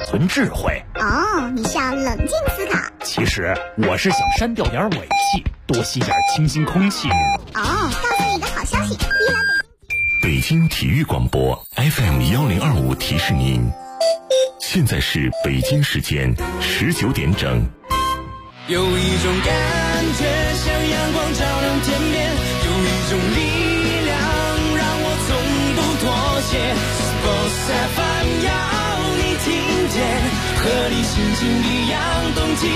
存智慧。 哦，你是要冷静思考。 其实我是想删掉点尾气，多吸点清新空气。 哦，告诉你一个好消息，依然北京体育广播 FM1025提示您，现在是北京时间19点整。 有一种感觉像阳光照亮天边，有一种力量让我从不妥协。Sports FM 要你听见，和你心情一样动起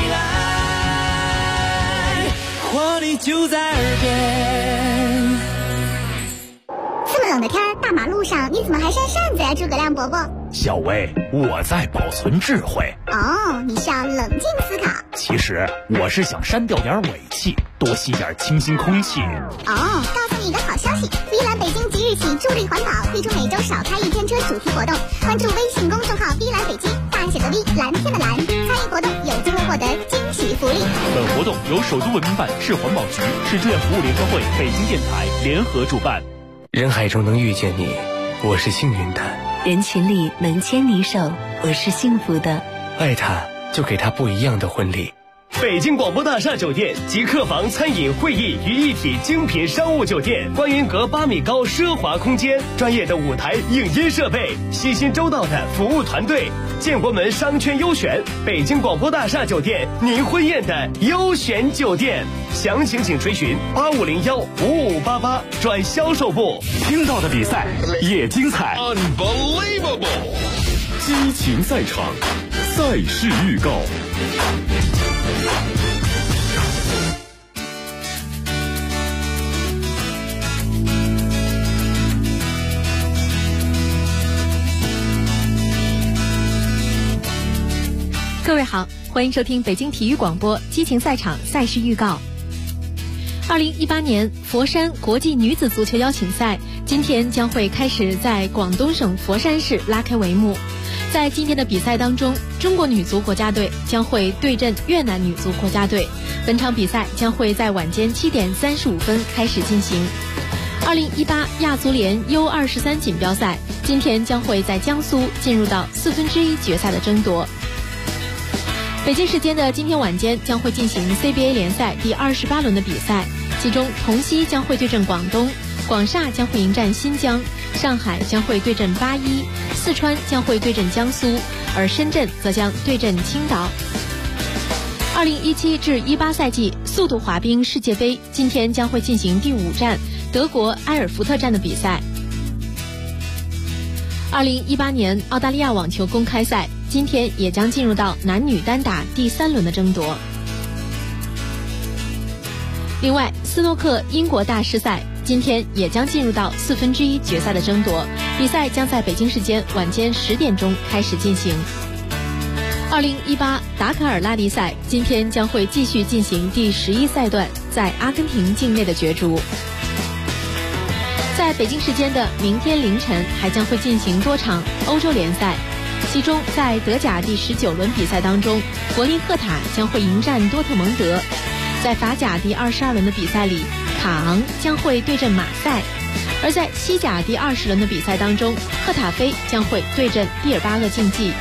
来，活力就在耳边。 这么冷的天，大马路上你怎么还扇扇子呀，诸葛亮伯伯？ 小薇，我在保存智慧。 哦，你是要冷静思考。 其实我是想删掉点尾气，多吸点清新空气。 哦，告诉你一个好消息，碧蓝北京即日起助力环保，推出每周少开一天车主题活动。关注微信公众号碧蓝北京，大写的 V， 蓝天的蓝，参与活动有机会获得惊喜福利。 本活动由首都文明办、市环保局、市志愿服务联合会、北京电台联合主办。 人海中能遇见你，我是幸运的； 人群里能牵你手，我是幸福的。 爱他，就给他不一样的婚礼。 北京广播大厦酒店集客房、餐饮、会议于一体精品商务酒店，观云阁8米高奢华空间，专业的舞台影音设备，细心周到的服务团队，建国门商圈优选，北京广播大厦酒店您婚宴的优选酒店。详情请垂询85015588转销售部。 听到的比赛也精彩 Unbelievable， 激情赛场，赛事预告。 各位好，欢迎收听北京体育广播激情赛场赛事预告。2018年佛山国际女子足球邀请赛今天将会开始在广东省佛山市拉开帷幕。在今天的比赛当中，中国女足国家队将会对阵越南女足国家队。本场比赛将会在晚间7点35分开始进行。2018亚足联 U23 锦标赛今天将会在江苏进入到1/4决赛的争夺。北京时间的今天晚间将会进行 CBA 联赛第28轮的比赛，其中同曦将会对阵广东，广厦将会迎战新疆，上海将会对阵8-1，四川将会对阵江苏，而深圳则将对阵青岛。2017至18赛季速度滑冰世界杯今天将会进行第5站德国埃尔福特站的比赛。2018年澳大利亚网球公开赛今天也将进入到男女单打第3轮的争夺。另外，斯诺克英国大师赛今天也将进入到1/4决赛的争夺，比赛将在北京时间晚间10点钟开始进行。2018达卡尔拉力赛今天将会继续进行第11赛段在阿根廷境内的角逐。在北京时间的明天凌晨还将会进行多场欧洲联赛，其中在德甲第19轮比赛当中，柏林赫塔将会迎战多特蒙德；在法甲第22轮的比赛里，卡昂将会对阵马赛；而在西甲第20轮的比赛当中，赫塔菲将会对阵毕尔巴鄂竞技。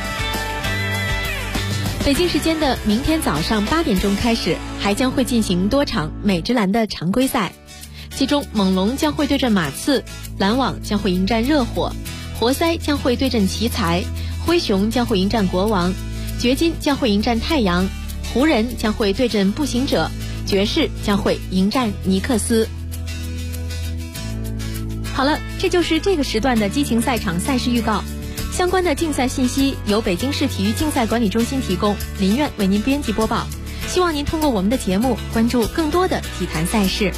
北京时间的明天早上8点钟开始，还将会进行多场美职篮的常规赛，其中猛龙将会对阵马刺，篮网将会迎战热火，活塞将会对阵奇才，灰熊将会迎战国王，掘金将会迎战太阳，湖人将会对阵步行者，爵士将会迎战尼克斯。好了，这就是这个时段的激情赛场赛事预告。相关的竞赛信息由北京市体育竞赛管理中心提供，林苑为您编辑播报。希望您通过我们的节目关注更多的体坛赛事。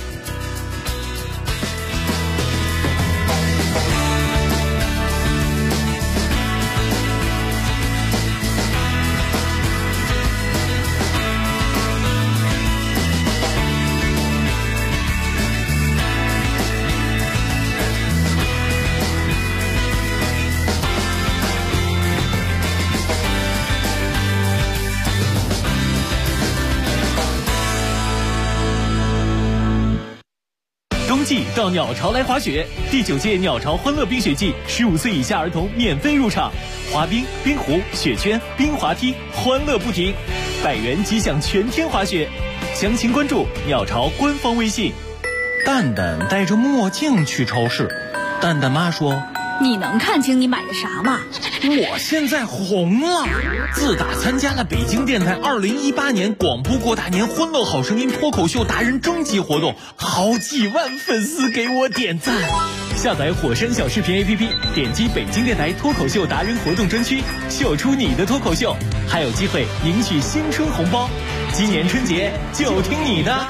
冬季到鸟巢来滑雪。第9届鸟巢欢乐冰雪季，15岁以下儿童免费入场，滑冰、冰壶、雪圈、冰滑梯，欢乐不停，100元即享全天滑雪。详情关注鸟巢官方微信。 蛋蛋戴着墨镜去超市，蛋蛋妈说：“ 你能看清你买的啥吗？ 我现在红了，自打参加了北京电台2018年广播过大年欢乐好声音脱口秀达人征集活动，好几万粉丝给我点赞。” 下载火山小视频 APP， 点击北京电台脱口秀达人活动专区，秀出你的脱口秀，还有机会赢取新春红包。今年春节就听你的。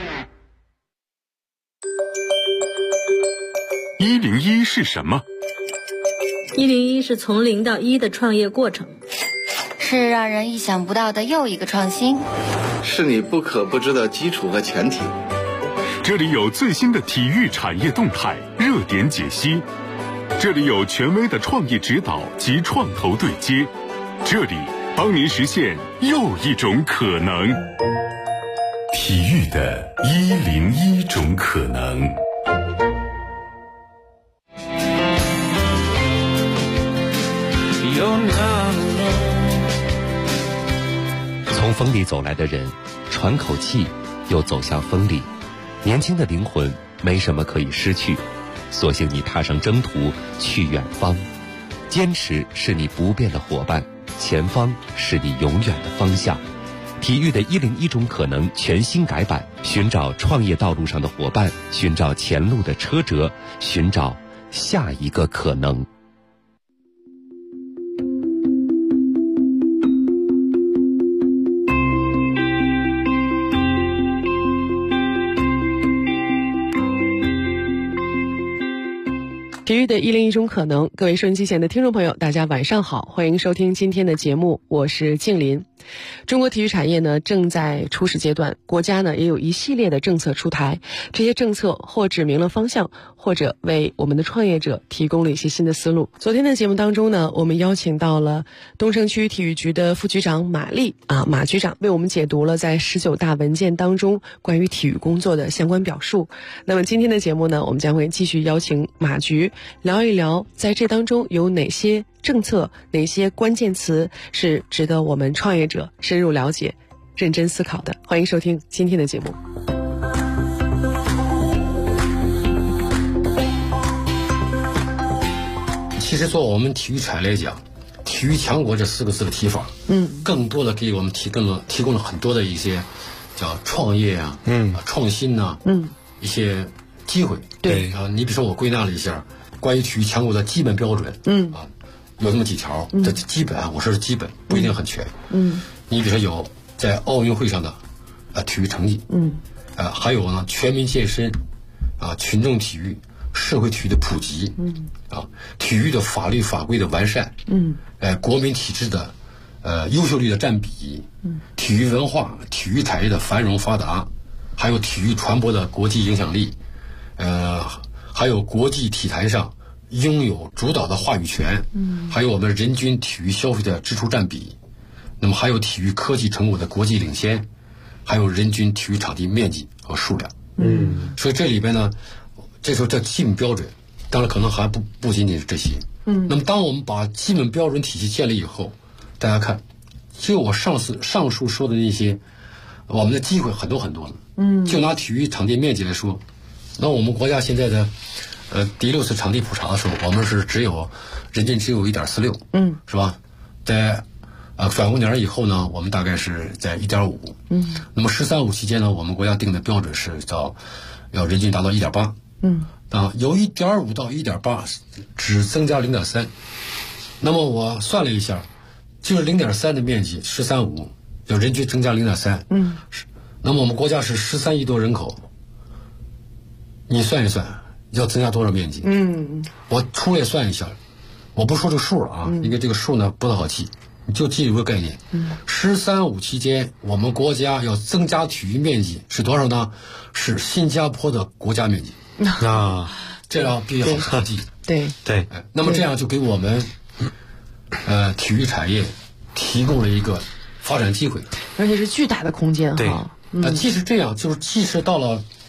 101是什么 ？101是从0到1的创业过程， 是让人意想不到的又一个创新， 是你不可不知的基础和前提。 这里有最新的体育产业动态、热点解析，这里有权威的创业指导及创投对接，这里帮您实现又一种可能。体育的101种可能。 从风里走来的人，喘口气，又走向风里。年轻的灵魂没什么可以失去，索性你踏上征途，去远方。坚持是你不变的伙伴，前方是你永远的方向。体育的101种可能全新改版，寻找创业道路上的伙伴，寻找前路的车辙，寻找下一个可能。 体育的101种可能，各位收音机前的听众朋友，大家晚上好，欢迎收听今天的节目，我是静林。中国体育产业呢正在初始阶段，国家呢也有一系列的政策出台，这些政策或指明了方向，或者为我们的创业者提供了一些新的思路。昨天的节目当中呢，我们邀请到了东城区体育局的副局长马丽马局长，为我们解读了在19大文件当中关于体育工作的相关表述。那么今天的节目呢，我们将会继续邀请马局聊一聊在这当中有哪些政策，哪些关键词是值得我们创业者深入了解、认真思考的。欢迎收听今天的节目。 其实做我们体育产业来讲，体育强国这4个字的提法，更多的给我们提供了很多的一些叫创业啊，创新呐，一些机会。 对你比如说我归纳了一下关于体育强国的基本标准，有这么几条，这基本我说是基本，不一定很全。你比如说有在奥运会上的体育成绩，还有呢全民健身群众体育、社会体育的普及，体育的法律法规的完善，国民体制的优秀率的占比，体育文化、体育产业的繁荣发达，还有体育传播的国际影响力，还有国际体坛上拥有主导的话语权，还有我们人均体育消费的支出占比，那么还有体育科技成果的国际领先，还有人均体育场地面积和数量。所以这里边呢，这时候这基本标准，当然可能还不仅仅是这些。那么当我们把基本标准体系建立以后，大家看，就我上述说的那些，我们的机会很多很多了。就拿体育场地面积来说，那我们国家现在的第6次场地普查的时候，我们是人均只有 1.46，是吧？在反过年以后呢，我们大概是在 1.5。那么“15”期间呢，我们国家定的标准是要人均达到 1.8。由 1.5 到 1.8 只增加 0.3。那么我算了一下，就是 0.3 的面积13.5，要人均增加 0.3。那么我们国家是13亿多人口，你算一算要增加多少面积？我粗略算一下，我不说这个数啊，因为这个数呢不太好记，你就记住个概念。13.5期间，我们国家要增加体育面积是多少呢？是新加坡的国家面积。这样必须好记。 对。 那么这样就给我们体育产业提供了一个发展机会， 而且是巨大的空间。 对。即使这样，就是即使到了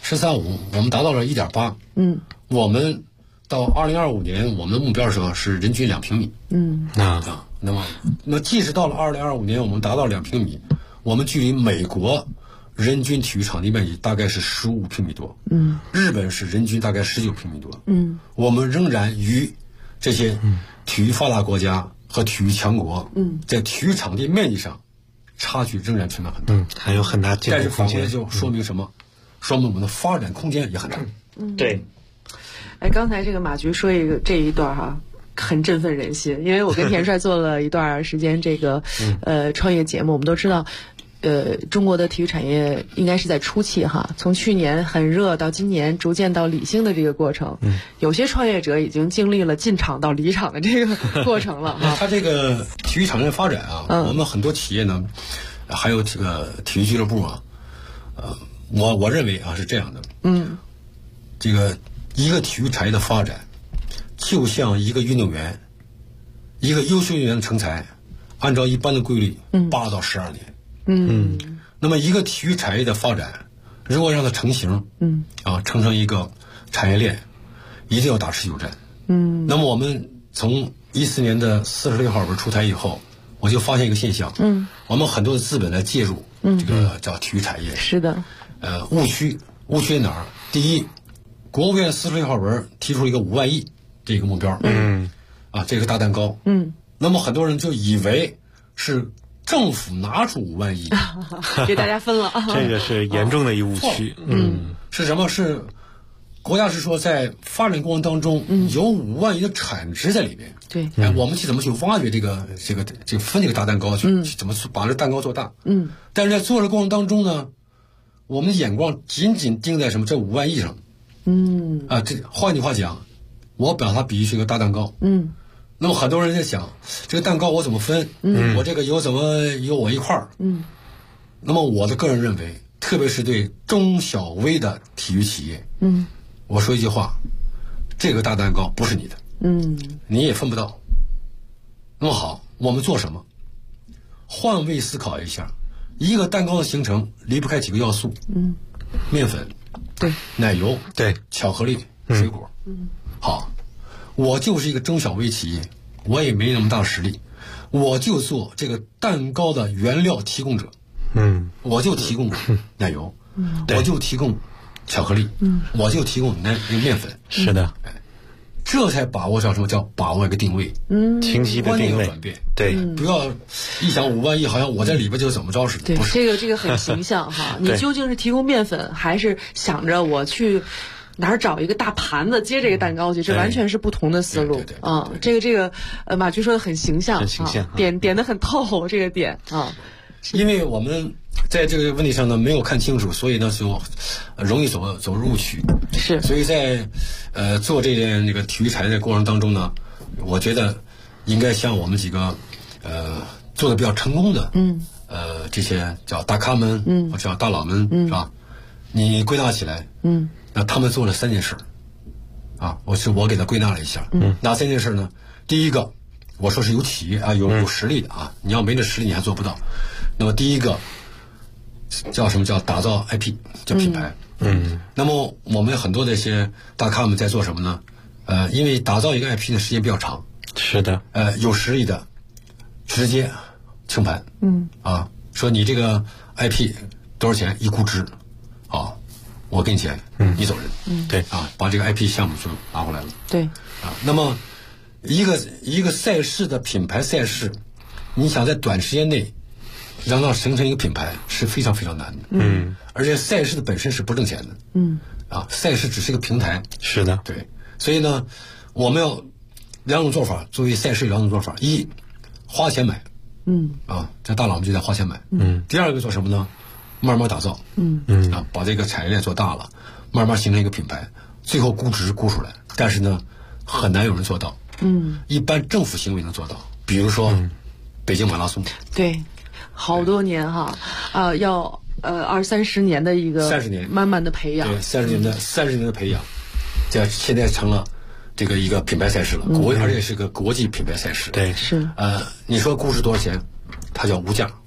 13.5，我们达到了1.8。我们到2025年，我们的目标是人均2平米。那么即使到了2025年，我们达到2平米，我们距离美国人均体育场地面积大概是15平米多。日本是人均大概19平米多。我们仍然与这些体育发达国家和体育强国，在体育场地面积上差距仍然存在很大， 还有很大进步空间。 但是反过来就说明什么？说明我们的发展空间也很大。 对。 刚才这个马局说这一段哈，很振奋人心，因为我跟田帅做了一段时间这个创业节目，我们都知道。中国的体育产业应该是在初期哈，从去年很热到今年逐渐到理性的这个过程。有些创业者已经经历了进场到离场的这个过程了哈。 它这个体育产业发展啊，我们很多企业呢，还有这个体育俱乐部啊，我认为啊是这样的。这个一个体育产业的发展，就像一个运动员，一个优秀运动员的成才，按照一般的规律，8到12年。那么一个体育产业的发展，如果让它成型，成成一个产业链，一定要打持久战。那么我们从14年的46号文出台以后，我就发现一个现象，我们很多的资本来介入这个叫体育产业。 是的。 误区在哪儿？第一，国务院46号文提出了一个5万亿这个目标，这个大蛋糕，那么很多人就以为是政府拿出5万亿给大家分了， 这个是严重的一误区。 是什么？是国家是说在发展过程当中有5万亿的产值在里面。 对， 我们去怎么去挖掘这个分这个大蛋糕，去怎么把这蛋糕做大。但是在做的过程当中呢，我们的眼光仅仅盯在什么这5万亿上。这换句话讲，我把它比喻是一个大蛋糕。那么很多人在想，这个蛋糕我怎么分？我这个有我一块儿。那么我的个人认为，特别是对中小微的体育企业，我说一句话，这个大蛋糕不是你的，你也分不到。那么好，我们做什么？换位思考一下，一个蛋糕的形成离不开几个要素，面粉， 对， 奶油， 对， 巧克力，水果。好。我就是一个中小微企业，我也没那么大实力，我就做这个蛋糕的原料提供者。我就提供奶油，我就提供巧克力，我就提供面粉。 是的， 这才把握上什么叫把握一个定位， 清晰的定位。 转变， 对， 不要一想5万亿，好像我在里边就怎么着似的。 对，这个很形象哈。你究竟是提供面粉，还是想着我去哪儿找一个大盘子接这个蛋糕去？这完全是不同的思路啊！这个马局说的很形象，点得很透，这个点啊。 因为我们在这个问题上呢没有看清楚，所以呢就容易走入误区。 是， 所以在做这件那个体育产业的过程当中呢，我觉得应该像我们几个做的比较成功的这些叫大咖们或者叫大佬们是吧？你归纳起来那他们做了3件事啊，我给他归纳了一下，哪3件事呢？第一个，我说是有企业啊，有实力的啊，你要没这实力你还做不到。那么第一个叫什么？叫打造 IP， 叫品牌。那么我们很多的一些大咖们在做什么呢？因为打造一个 IP 的时间比较长。 是的。 有实力的直接清盘。说你这个 IP 多少钱一估值，好，我给你钱，你走人。 对啊，把这个 IP 项目就拿回来了。 对啊，那么一个赛事的品牌赛事，你想在短时间内让它形成一个品牌是非常非常难的。而且赛事的本身是不挣钱的。赛事只是一个平台。 是的。 对，所以呢，我们要2种做法，作为赛事2种做法：一，花钱买。这大佬们就在花钱买。第二个做什么呢？慢慢打造。把这个产业链做大了，慢慢形成一个品牌，最后估值估出来。但是呢，很难有人做到。一般政府行为能做到，比如说北京马拉松。 对，好多年哈，要20-30年的一个 30年慢慢的培养。 对，30年的培养，这现在成了这个一个品牌赛事了，而且是个国际品牌赛事。 对， 是。 你说估值多少钱？它叫无价。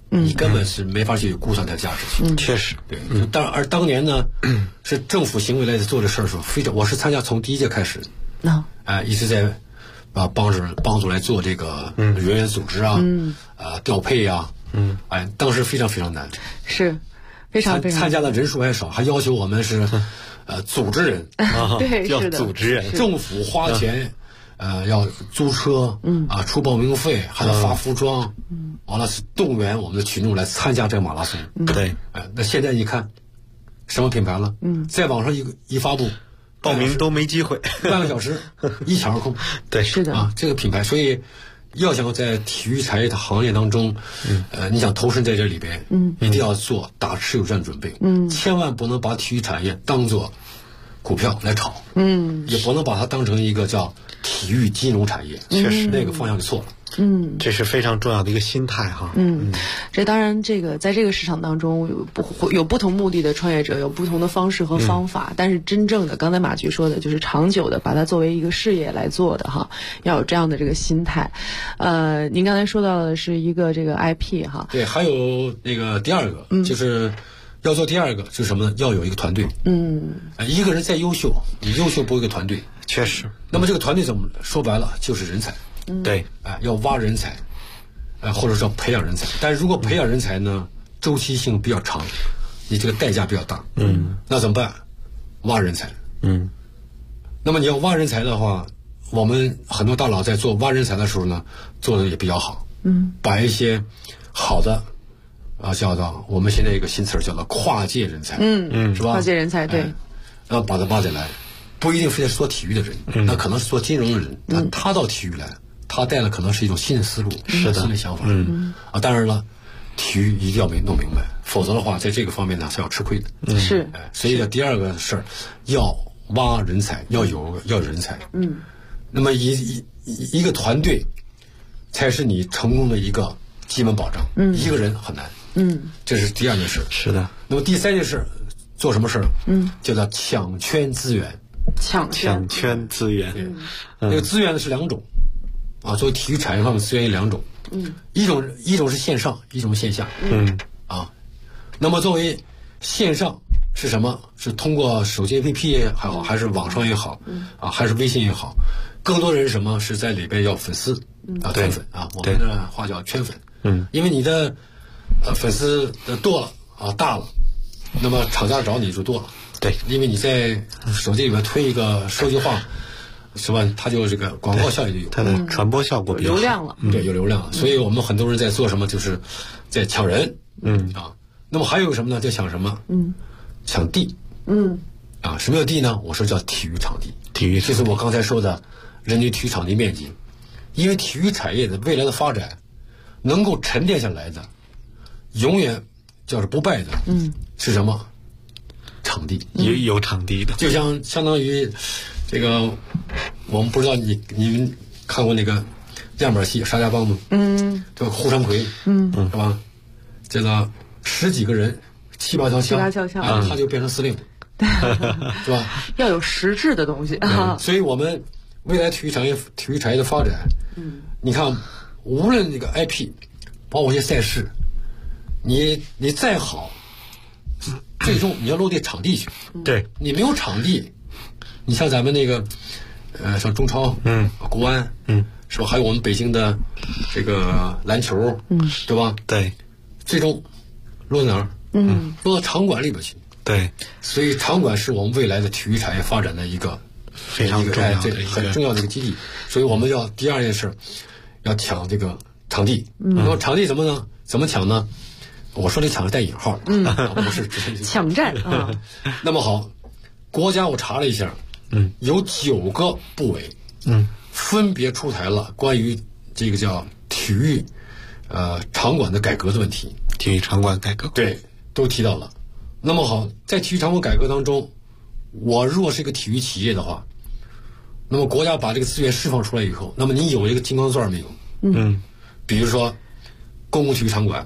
你根本是没法去估算它的价值去。 确实， 对。而当年呢，是政府行为来做这事儿的时候，我是参加从第一届开始，一直在帮助来做这个人员组织啊，调配啊，当时非常非常难， 是非常非常参加的人数还少，还要求我们是组织人， 对， 要是的， 组织人， 政府花钱。要租车，出报名费，还要发服装，完了是动员我们的群众来参加这个马拉松。 对， 那现在你看，什么品牌了？在网上一发布， 报名都没机会， 半个小时一抢而空。 对， 是的这个品牌，所以要想在体育产业的行业当中，你想投身在这里边，一定要做打持有战准备，千万不能把体育产业当做股票来炒，也不能把它当成一个叫体育金融产业， 确实那个方向就错了。 这是非常重要的一个心态哈。 这当然，在这个市场当中有不同目的的创业者，有不同的方式和方法，但是真正的刚才马局说的，就是长久的把它作为一个事业来做的哈，要有这样的这个心态。您刚才说到的是一个这个 IP 哈， 对，还有那个第二个，就是要做第二个就是什么呢？要有一个团队。一个人再优秀，你优秀不一个团队。 确实。 那么这个团队怎么说白了就是人才。 对， 要挖人才，或者说培养人才。但是如果培养人才呢，周期性比较长，你这个代价比较大。那怎么办？挖人才。那么你要挖人才的话，我们很多大佬在做挖人才的时候呢，做的也比较好。把一些好的叫做我们现在一个新词叫做跨界人才。是吧？ 跨界人才，对。 然后把他挖进来，不一定非得是做体育的人，那可能是做金融的人，他到体育来。他带的可能是一种新的思路，新的想法。当然了，体育一定要弄明白，否则的话，在这个方面呢是要吃亏的。 是， 所以呢，第二个事儿要挖人才，要有人才。那么一个团队才是你成功的一个基本保障。一个人很难。这是第二件事。 是的。 那么第三件事做什么事儿？叫做抢圈资源。 抢圈资源。 那个资源呢是两种。作为体育产业方面资源有两种，一种是线上，一种线下。那么作为线上是什么？是通过手机 APP 也好，还是网上也好，还是微信也好，更多人什么是在里边要粉丝圈粉我们的话叫圈粉。因为你的粉丝多了大了，那么厂家找你就多了。 对， 因为你在手机里面推一个数据化。是吧？它就这个广告效益就有， 它的传播效果比较好， 流量了， 对，有流量。所以我们很多人在做什么，就是在抢人，那么还有什么呢？在抢什么？抢地，什么叫地呢？我说叫体育场地，就是我刚才说的人均体育场地面积。因为体育产业的未来的发展，能够沉淀下来的，永远叫是不败的，是什么？场地， 有场地的， 就像相当于。这个我们不知道你们看过那个样板戏《沙家浜》吗？这个胡长奎，是吧？这个10几个人，7、8条枪，他就变成司令，是吧？ 要有实质的东西。 所以我们未来体育产业的发展，你看，无论这个 IP， 包括一些赛事，你再好，最终你要落地场地去。 对， 你没有场地。你像咱们那个，像中超，国安，是吧？还有我们北京的这个篮球，对吧？ 对， 最终落哪儿？落到场馆里边去。 对， 所以场馆是我们未来的体育产业发展的一个非常重要的很重要的一个基地。所以我们要第二件事，要抢这个场地。那么场地怎么抢呢？我说的抢是带引号的，不是直接抢占啊。 那么好，国家我查了一下。有9个部委，分别出台了关于这个叫体育，场馆的改革的问题。 体育场馆改革， 对，都提到了。那么好，在体育场馆改革当中，我若是一个体育企业的话，那么国家把这个资源释放出来以后，那么你有一个金刚钻没有？比如说公共体育场馆，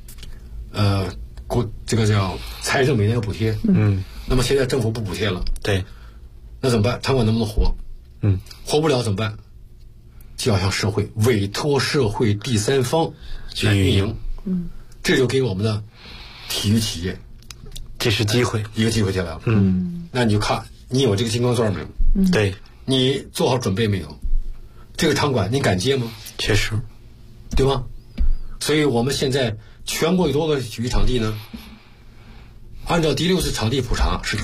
这个叫财政每年有补贴，那么现在政府不补贴了， 对。 那怎么办？场馆能不能活？活不了怎么办？就要向社会委托社会第三方来运营。 这就给我们的体育企业， 这是机会， 一个机会进来了。那你就看你有这个金刚钻没有？ 对， 你做好准备没有？这个场馆你敢接吗？ 确实， 对吗？所以我们现在全国有多个体育场地呢？按照第6次场地普查是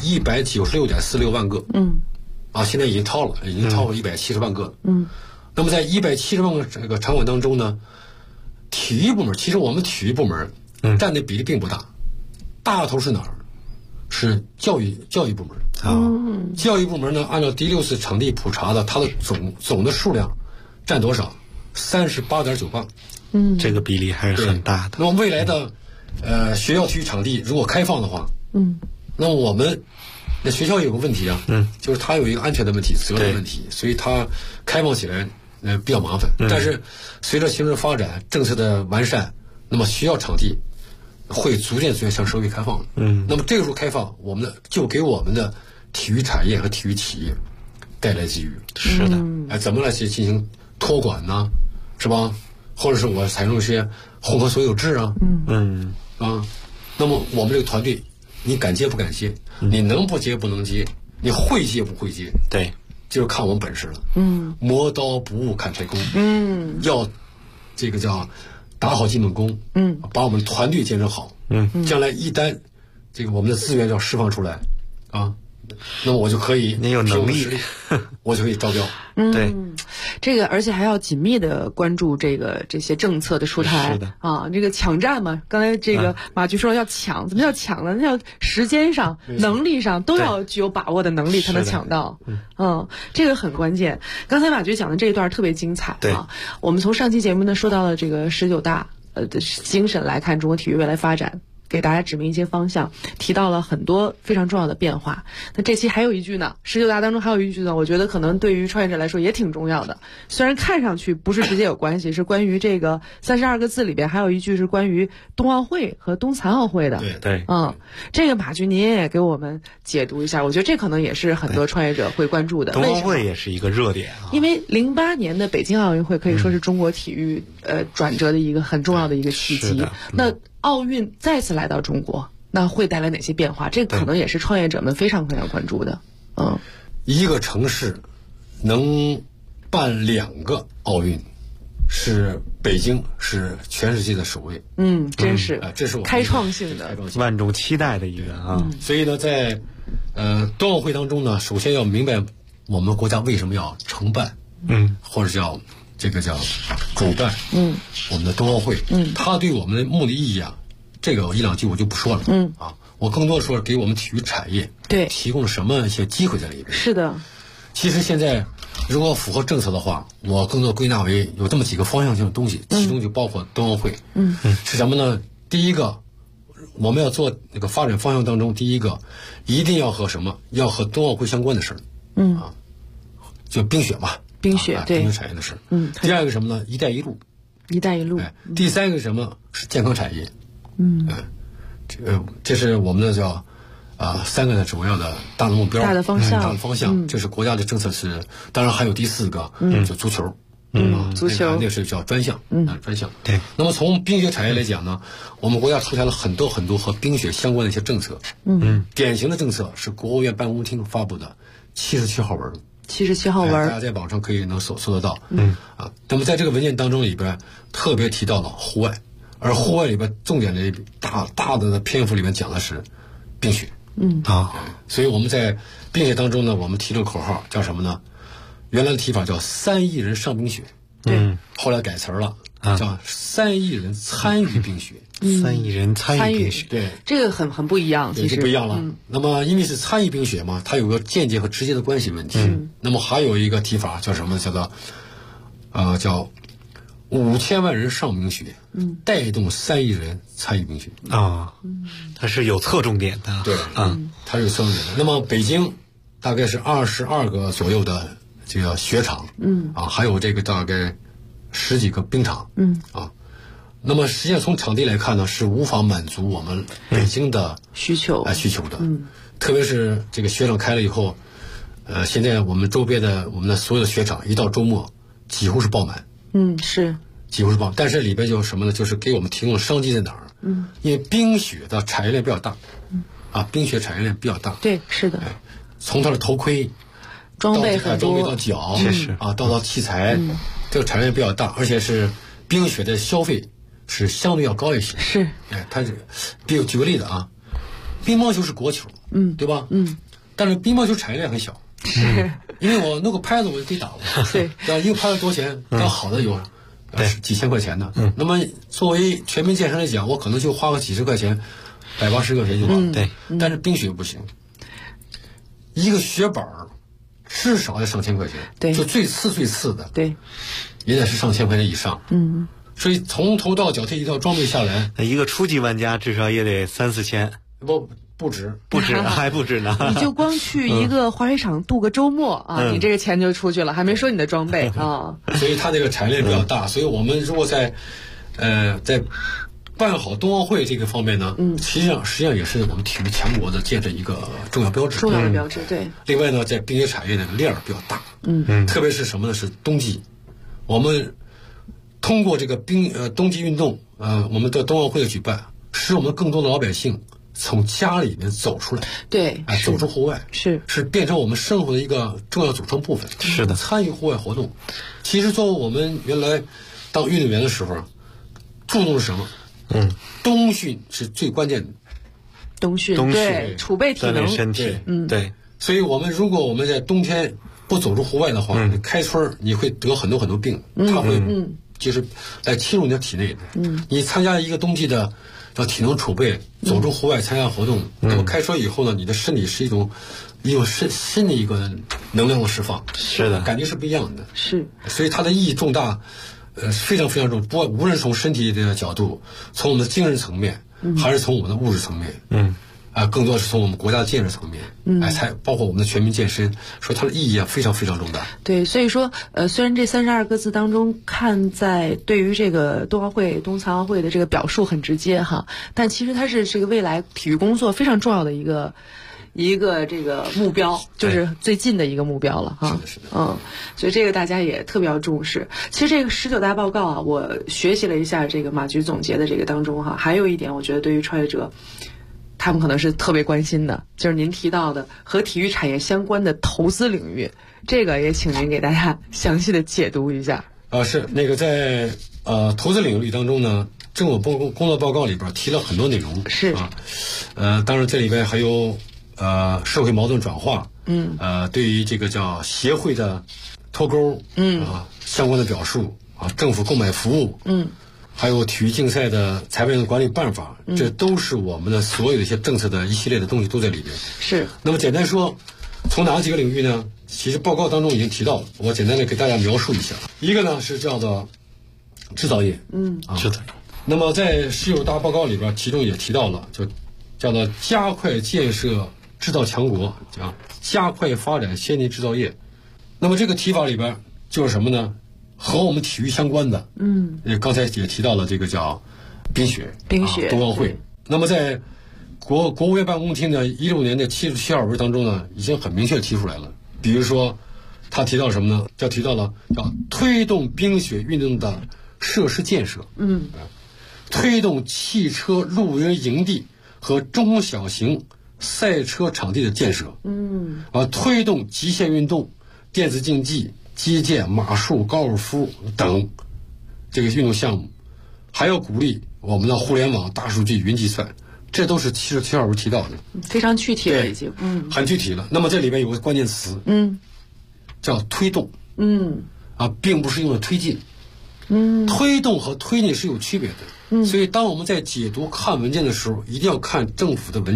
196.46万个。现在已经超过170万个了。那么在170万个这个场馆当中呢，体育部门其实我们体育部门占的比例并不大，大头是哪儿？是教育部门。教育部门呢，按照第6次场地普查的，它的总的数量占多少？38.9万。 这个比例还是很大的。 那么未来的学校体育场地如果开放的话，那么我们那学校有个问题啊，就是它有一个安全的问题、责任问题，所以它开放起来比较麻烦。但是随着形势发展、政策的完善，那么学校场地会逐渐向社会开放。那么这个时候开放，就给我们的体育产业和体育企业带来机遇。 是的， 怎么来去进行托管呢？是吧？或者是我采用一些混合所有制啊？那么我们这个团队，你敢接不敢接？你能不接不能接？你会接不会接？ 对， 就是看我们本事了。磨刀不误砍柴工。要这个叫打好基本功。把我们团队建设好。将来一旦这个我们的资源要释放出来啊，那么我就可以， 你有能力， 我就可以招标。 对， 这个而且还要紧密的关注这些政策的出台。 是的啊，这个抢占嘛，刚才这个马局说要抢，怎么叫抢呢？那要时间上、能力上都要具有把握的能力才能抢到。这个很关键。刚才马局讲的这一段特别精彩啊。我们从上期节目呢说到了这个19大的精神来看中国体育未来发展，给大家指明一些方向，提到了很多非常重要的变化。那这期还有一句呢，19大当中还有一句呢，我觉得可能对于创业者来说也挺重要的。虽然看上去不是直接有关系，是关于这个32个字里边还有一句是关于冬奥会和冬残奥会的。 对， 这个马局您也给我们解读一下，我觉得这可能也是很多创业者会关注的。 冬奥会也是一个热点啊， 因为08年的北京奥运会可以说是中国体育转折的一个很重要的一个契机。那奥运再次来到中国，那会带来哪些变化？这可能也是创业者们非常非常关注的。 一个城市能办2个奥运，是北京是全世界的首位。 真是， 这是我们开创性的、 万众期待的一个啊。 所以呢，在冬奥会当中呢，首先要明白我们国家为什么要承办，或者叫这个叫主办，我们的冬奥会，它对我们的目的意义啊，这个1、2句我就不说了，我更多的说给我们体育产业提供了什么一些机会在里边。 是的， 其实现在如果符合政策的话，我更多归纳为有这么几个方向性的东西，其中就包括冬奥会，是什么呢？第一个，我们要做那个发展方向当中，第一个一定要和什么？要和冬奥会相关的事儿，就冰雪嘛。 冰雪，对， 冰雪产业的事。第二个什么呢？一带一路。第三个什么？是健康产业。这是我们的叫3个的主要的大的目标， 大的方向。 这是国家的政策是，当然还有第4个，就足球。 足球那是叫专项，专项。 对。 那么从冰雪产业来讲呢，我们国家出台了很多和冰雪相关的一些政策。典型的政策是国务院办公厅发布的77号文。 77号文， 大家在网上可以能搜得到。那么在这个文件当中里边特别提到了户外，而户外里边重点的大的篇幅里面讲的是冰雪。所以我们在冰雪当中呢，我们提了个口号叫什么呢？原来的提法叫3亿人上冰雪，后来改词了，叫3亿人参与冰雪。 3亿人参与冰雪， 对， 这个很不一样，其实不一样了。那么因为是参与冰雪嘛，它有个间接和直接的关系问题。那么还有一个提法叫什么？叫做叫5000万人上冰雪，带动3亿人参与冰雪啊。它是有侧重点的， 对，它是有侧重点的。那么北京大概是22个左右的这个雪场，还有这个大概10几个冰场，那么实际上从场地来看呢，是无法满足我们北京的需求的，特别是这个雪场开了以后，现在我们周边的我们的所有的雪场一到周末几乎是爆满， 是几乎是爆满，但是里边有什么呢？就是给我们提供商机在哪儿？ 因为冰雪的产业链比较大，冰雪产业链比较大。 对，是的。 从它的头盔、 装备很多， 装备到脚，到器材，这个产业链比较大，而且是冰雪的消费是相对要高一些。 是， 它是，举个例子啊，乒乓球是国球，对吧？但是乒乓球产业链很小，因为我弄个拍子我就可以打了， 对， 一个拍子多少钱？但好的有几千块钱的，那么作为全民健身来讲，我可能就花个几十块钱，180块钱就完了。 对， 但是冰雪不行，一个雪板至少要上千块钱， 对， 就最次的， 对， 也得是上千块钱以上。所以从头到脚这一套装备下来， 一个初级玩家至少也得3-4千。 不止， 还不止呢。 你就光去一个滑雪场度个周末啊，你这个钱就出去了，还没说你的装备啊。 所以它这个产业链比较大，所以我们如果在办好冬奥会这个方面呢，实际上也是我们体育强国的建设一个重要标志。 重要的标志，对。 另外呢，在冰雪产业的链儿比较大，特别是什么呢？是冬季，我们通过这个冬季运动，我们的冬奥会的举办，使我们更多的老百姓从家里面走出来， 对， 走出户外，是变成我们生活的一个重要组成部分。 是的， 参与户外活动。其实作为我们原来当运动员的时候，注重是什么？冬训是最关键的。 冬训对，储备体能， 身体。对。 所以如果我们在冬天不走出户外的话，开春你会得很多病，它会就是来侵入你的体内的。你参加一个冬季的叫体能储备，走出户外参加活动，那么开春以后呢，你的身体是一种新的一个能量的释放， 是的， 感觉是不一样的。 是， 所以它的意义重大，非常非常重。无论从身体的角度，从我们的精神层面，还是从我们的物质层面，更多是从我们国家的建设层面，才包括我们的全民健身，说它的意义非常非常重大。 对，所以说，虽然这32个字当中看在对于这个冬残奥会的这个表述很直接哈，但其实它是这个未来体育工作非常重要的一个这个目标，就是最近的一个目标了哈。 是的。 所以这个大家也特别要重视。其实这个19大报告啊，我学习了一下这个马局总结的这个当中哈，还有一点我觉得对于创业者，他们可能是特别关心的，就是您提到的和体育产业相关的投资领域，这个也请您给大家详细的解读一下。 是那个在投资领域当中呢，政府工作报告里边提了很多内容， 是当然这里边还有社会矛盾转化，对于这个叫协会的脱钩，相关的表述政府购买服务，还有体育竞赛的裁判员管理办法，这都是我们的所有的一些政策的一系列的东西都在里面。 是。 那么简单说，从哪几个领域呢？其实报告当中已经提到了，我简单的给大家描述一下。一个呢是叫做制造业， 是的。 那么在19大报告里边，其中也提到了，就叫做加快建设制造强国，加快发展先进制造业。那么这个提法里边就是什么呢？和我们体育相关的，刚才也提到了这个叫冰雪冬奥会。那么在国务院办公厅的16年的77号文当中呢，已经很明确提出来了。比如说，他提到什么呢？提到了叫推动冰雪运动的设施建设，推动汽车露营营地和中小型赛车场地的建设，推动极限运动、电子竞技、击剑、马术、高尔夫等这个运动项目，还要鼓励我们的互联网、大数据、云计算，这都是77号文提到的， 非常具体了已经， 很具体了。那么这里边有个关键词，叫推动，并不是用来推进，推动和推进是有区别的，所以当我们在解读看文件的时候，一定要看政府的文件。